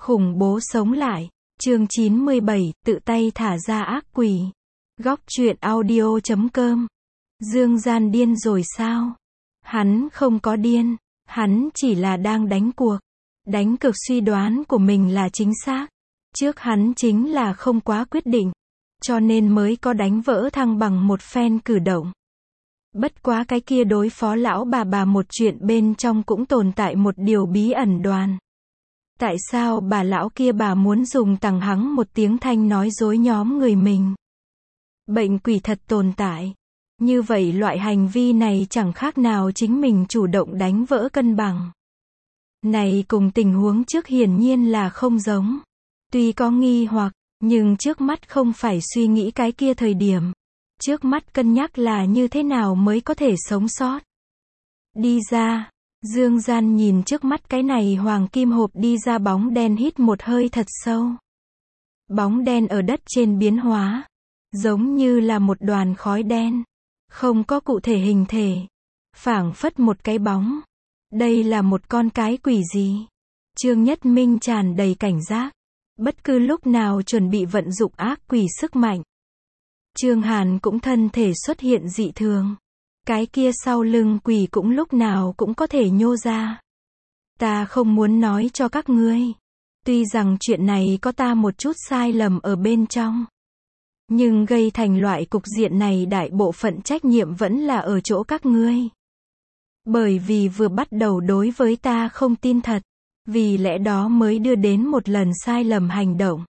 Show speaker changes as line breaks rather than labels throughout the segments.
Khủng bố sống lại. Chương 97, tự tay thả ra ác quỷ. Góc truyện audio.com. Dương Gian điên rồi sao? Hắn không có điên, hắn chỉ là đang đánh cuộc. Đánh cược suy đoán của mình là chính xác. Trước hắn chính là không quá quyết định, cho nên mới có đánh vỡ thăng bằng một phen cử động. Bất quá cái kia đối phó lão bà một chuyện bên trong cũng tồn tại một điều bí ẩn đoan. Tại sao bà lão kia bà muốn dùng tằng hắng một tiếng thanh nói dối nhóm người mình? Bệnh quỷ thật tồn tại. Như vậy loại hành vi này chẳng khác nào chính mình chủ động đánh vỡ cân bằng. Này cùng tình huống trước hiển nhiên là không giống. Tuy có nghi hoặc, nhưng trước mắt không phải suy nghĩ cái kia thời điểm. Trước mắt cân nhắc là như thế nào mới có thể sống sót. Đi ra. Dương Gian nhìn trước mắt cái này hoàng kim hộp đi ra bóng đen hít một hơi thật sâu. Bóng đen ở đất trên biến hóa. Giống như là một đoàn khói đen. Không có cụ thể hình thể. Phảng phất một cái bóng. Đây là một con cái quỷ gì? Trương Nhất Minh tràn đầy cảnh giác. Bất cứ lúc nào chuẩn bị vận dụng ác quỷ sức mạnh. Trương Hàn cũng thân thể xuất hiện dị thường. Cái kia sau lưng quỷ cũng lúc nào cũng có thể nhô ra. Ta không muốn nói cho các ngươi. Tuy rằng chuyện này có ta một chút sai lầm ở bên trong. Nhưng gây thành loại cục diện này đại bộ phận trách nhiệm vẫn là ở chỗ các ngươi. Bởi vì vừa bắt đầu đối với ta không tin thật. Vì lẽ đó mới đưa đến một lần sai lầm hành động.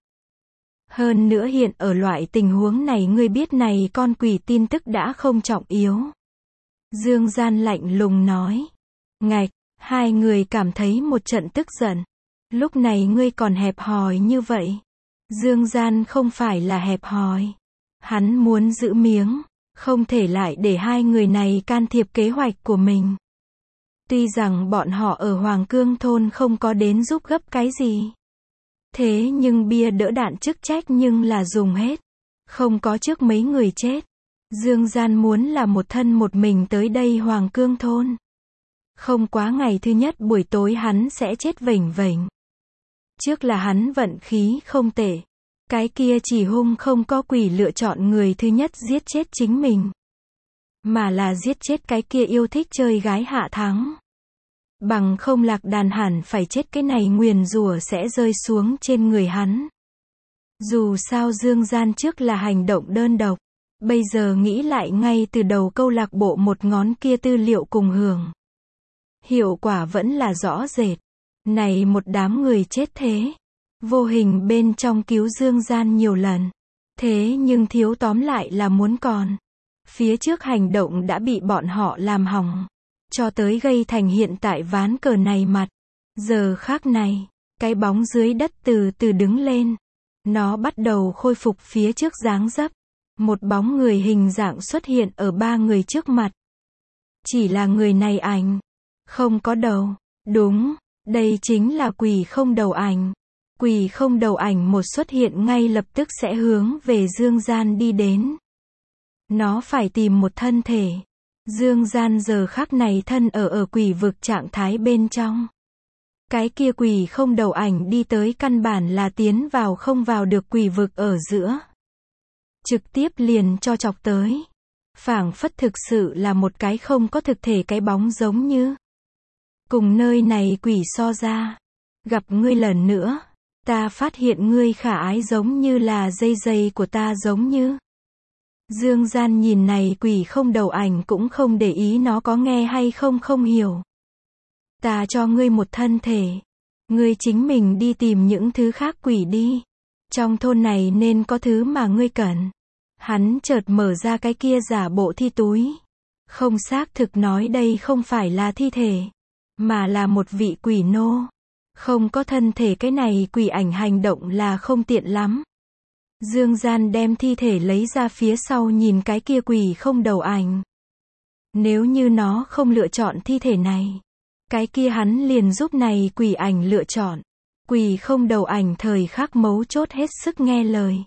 Hơn nữa hiện ở loại tình huống này ngươi biết này con quỷ tin tức đã không trọng yếu. Dương Gian lạnh lùng nói. Ngạch, hai người cảm thấy một trận tức giận. Lúc này ngươi còn hẹp hòi như vậy. Dương Gian không phải là hẹp hòi. Hắn muốn giữ miếng, không thể lại để hai người này can thiệp kế hoạch của mình. Tuy rằng bọn họ ở Hoàng Cương thôn không có đến giúp gấp cái gì. Thế nhưng bia đỡ đạn chức trách nhưng là dùng hết. Không có trước mấy người chết. Dương Gian muốn là một thân một mình tới đây Hoàng Cương thôn. Không quá ngày thứ nhất buổi tối hắn sẽ chết vểnh vểnh. Trước là hắn vận khí không tệ. Cái kia chỉ hung không có quỷ lựa chọn người thứ nhất giết chết chính mình. Mà là giết chết cái kia yêu thích chơi gái hạ thắng. Bằng không lạc đàn hẳn phải chết cái này nguyền rủa sẽ rơi xuống trên người hắn. Dù sao Dương Gian trước là hành động đơn độc. Bây giờ nghĩ lại ngay từ đầu câu lạc bộ một ngón kia tư liệu cùng hưởng. Hiệu quả vẫn là rõ rệt. Này một đám người chết thế. Vô hình bên trong cứu Dương Gian nhiều lần. Thế nhưng thiếu tóm lại là muốn còn. Phía trước hành động đã bị bọn họ làm hỏng. Cho tới gây thành hiện tại ván cờ này mặt. Giờ khác này, cái bóng dưới đất từ từ đứng lên. Nó bắt đầu khôi phục phía trước dáng dấp. Một bóng người hình dạng xuất hiện ở ba người trước mặt. Chỉ là người này ảnh. Không có đầu. Đúng, đây chính là quỷ không đầu ảnh. Quỷ không đầu ảnh một xuất hiện ngay lập tức sẽ hướng về Dương Gian đi đến. Nó phải tìm một thân thể. Dương Gian giờ khắc này thân ở quỷ vực trạng thái bên trong. Cái kia quỷ không đầu ảnh đi tới căn bản là tiến vào không vào được quỷ vực ở giữa. Trực tiếp liền cho chọc tới. Phảng phất thực sự là một cái không có thực thể cái bóng giống như. Cùng nơi này quỷ so ra. Gặp ngươi lần nữa. Ta phát hiện ngươi khả ái giống như là dây của ta giống như. Dương Gian nhìn này quỷ không đầu ảnh cũng không để ý nó có nghe hay không hiểu. Ta cho ngươi một thân thể. Ngươi chính mình đi tìm những thứ khác quỷ đi. Trong thôn này nên có thứ mà ngươi cần. Hắn chợt mở ra cái kia giả bộ thi túi. Không xác thực nói đây không phải là thi thể. Mà là một vị quỷ nô. Không có thân thể cái này quỷ ảnh hành động là không tiện lắm. Dương Gian đem thi thể lấy ra phía sau nhìn cái kia quỷ không đầu ảnh. Nếu như nó không lựa chọn thi thể này. Cái kia hắn liền giúp này quỷ ảnh lựa chọn. Quỷ không đầu ảnh thời khắc mấu chốt hết sức nghe lời.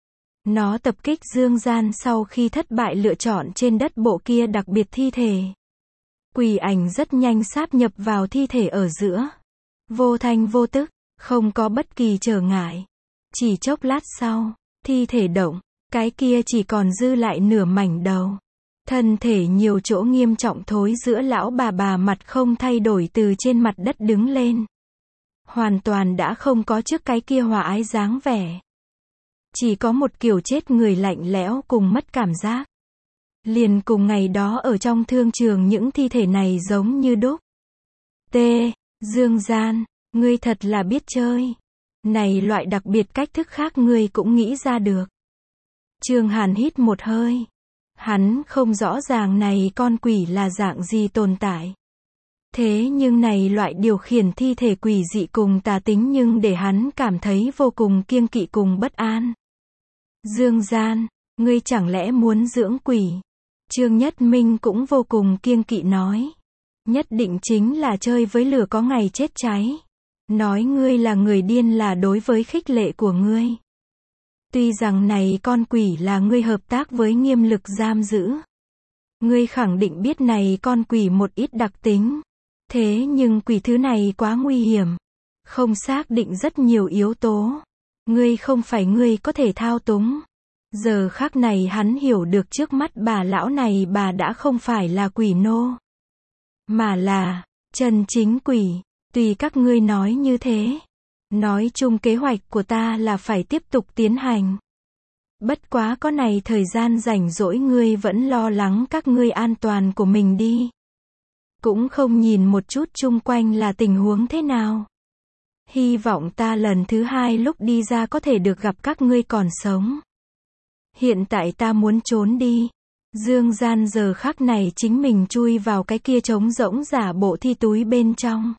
Nó tập kích Dương Gian sau khi thất bại lựa chọn trên đất bộ kia đặc biệt thi thể. Quỷ ảnh rất nhanh sáp nhập vào thi thể ở giữa. Vô thanh vô tức, Không có bất kỳ trở ngại. Chỉ chốc lát sau, thi thể động, cái kia chỉ còn dư lại nửa mảnh đầu. Thân thể nhiều chỗ nghiêm trọng thối giữa lão bà mặt không thay đổi từ trên mặt đất đứng lên. Hoàn toàn đã không có trước cái kia hòa ái dáng vẻ. Chỉ có một kiểu chết người lạnh lẽo cùng mất cảm giác. Liền cùng ngày đó ở trong thương trường những thi thể này giống như đúc. T. Dương Gian, ngươi thật là biết chơi. Này loại đặc biệt cách thức khác ngươi cũng nghĩ ra được. Trương Hàn hít một hơi. Hắn không rõ ràng này con quỷ là dạng gì tồn tại. Thế nhưng này loại điều khiển thi thể quỷ dị cùng tà tính nhưng để hắn cảm thấy vô cùng kiêng kỵ cùng bất an. Dương Gian, ngươi chẳng lẽ muốn dưỡng quỷ? Trương Nhất Minh cũng vô cùng kiêng kỵ nói. Nhất định chính là chơi với lửa có ngày chết cháy. Nói ngươi là người điên là đối với khích lệ của ngươi. Tuy rằng này con quỷ là ngươi hợp tác với nghiêm lực giam giữ. Ngươi khẳng định biết này con quỷ một ít đặc tính. Thế nhưng quỷ thứ này quá nguy hiểm. Không xác định rất nhiều yếu tố. Ngươi không phải ngươi có thể thao túng. Giờ khắc này hắn hiểu được trước mắt bà lão này bà đã không phải là quỷ nô. Mà là, chân chính quỷ. Tùy các ngươi nói như thế. Nói chung kế hoạch của ta là phải tiếp tục tiến hành. Bất quá có này thời gian rảnh rỗi ngươi vẫn lo lắng các ngươi an toàn của mình đi. Cũng không nhìn một chút chung quanh là tình huống thế nào. Hy vọng ta lần thứ hai lúc đi ra có thể được gặp các ngươi còn sống. Hiện tại ta muốn trốn đi. Dương Gian giờ khắc này chính mình chui vào cái kia trống rỗng giả bộ thi túi bên trong.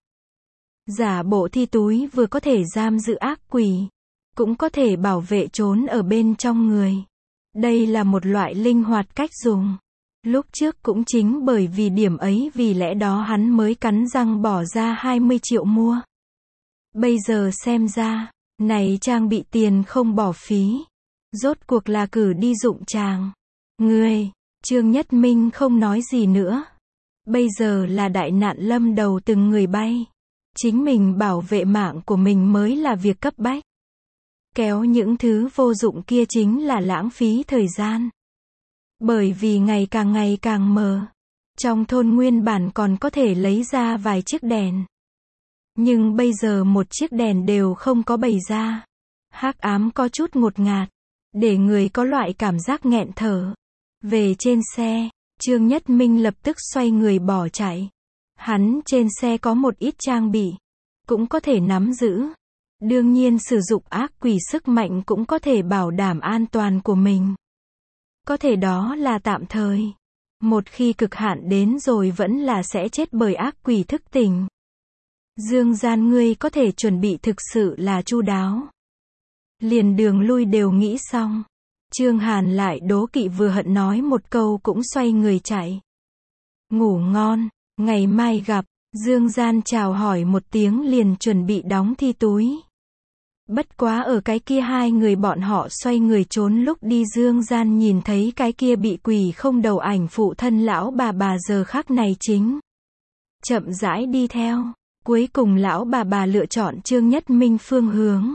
Giả bộ thi túi vừa có thể giam giữ ác quỷ, cũng có thể bảo vệ trốn ở bên trong người. Đây là một loại linh hoạt cách dùng. Lúc trước cũng chính bởi vì điểm ấy vì lẽ đó hắn mới cắn răng bỏ ra 20 triệu mua. Bây giờ xem ra, này trang bị tiền không bỏ phí. Rốt cuộc là cử đi dụng tràng. Ngươi, Trương Nhất Minh không nói gì nữa. Bây giờ là đại nạn lâm đầu từng người bay. Chính mình bảo vệ mạng của mình mới là việc cấp bách. Kéo những thứ vô dụng kia chính là lãng phí thời gian. Bởi vì ngày càng mờ. Trong thôn nguyên bản còn có thể lấy ra vài chiếc đèn. Nhưng bây giờ một chiếc đèn đều không có bày ra. Hắc ám có chút ngột ngạt. Để người có loại cảm giác nghẹn thở. Về trên xe, Trương Nhất Minh lập tức xoay người bỏ chạy. Hắn trên xe có một ít trang bị. Cũng có thể nắm giữ. Đương nhiên sử dụng ác quỷ sức mạnh cũng có thể bảo đảm an toàn của mình. Có thể đó là tạm thời. Một khi cực hạn đến rồi vẫn là sẽ chết bởi ác quỷ thức tỉnh. Dương Gian ngươi có thể chuẩn bị thực sự là chu đáo. Liền đường lui đều nghĩ xong. Trương Hàn lại đố kỵ vừa hận nói một câu cũng xoay người chạy. Ngủ ngon, ngày mai gặp. Dương Gian chào hỏi một tiếng liền chuẩn bị đóng thi túi. Bất quá ở cái kia hai người bọn họ xoay người trốn lúc đi Dương Gian nhìn thấy cái kia bị quỷ không đầu ảnh phụ thân lão bà giờ khắc này chính. Chậm rãi đi theo. Cuối cùng lão bà lựa chọn Trương Nhất Minh phương hướng.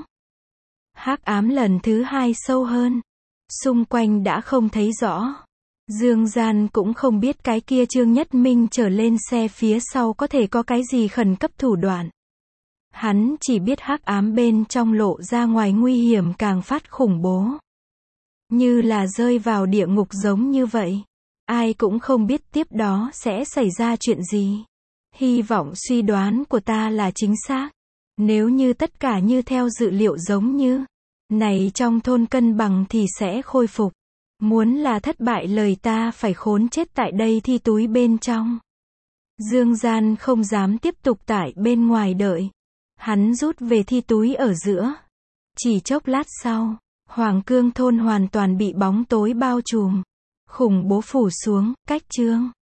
Hắc ám lần thứ hai sâu hơn. Xung quanh đã không thấy rõ. Dương Gian cũng không biết cái kia Trương Nhất Minh trở lên xe phía sau có thể có cái gì khẩn cấp thủ đoạn. Hắn chỉ biết hắc ám bên trong lộ ra ngoài nguy hiểm càng phát khủng bố. Như là rơi vào địa ngục giống như vậy. Ai cũng không biết tiếp đó sẽ xảy ra chuyện gì. Hy vọng suy đoán của ta là chính xác. Nếu như tất cả như theo dự liệu giống như này trong thôn cân bằng thì sẽ khôi phục. Muốn là thất bại lời ta phải khốn chết tại đây thi túi bên trong. Dương Gian không dám tiếp tục tại bên ngoài đợi. Hắn rút về thi túi ở giữa. Chỉ chốc lát sau, Hoàng Cương thôn hoàn toàn bị bóng tối bao trùm. Khủng bố phủ xuống, cách chương.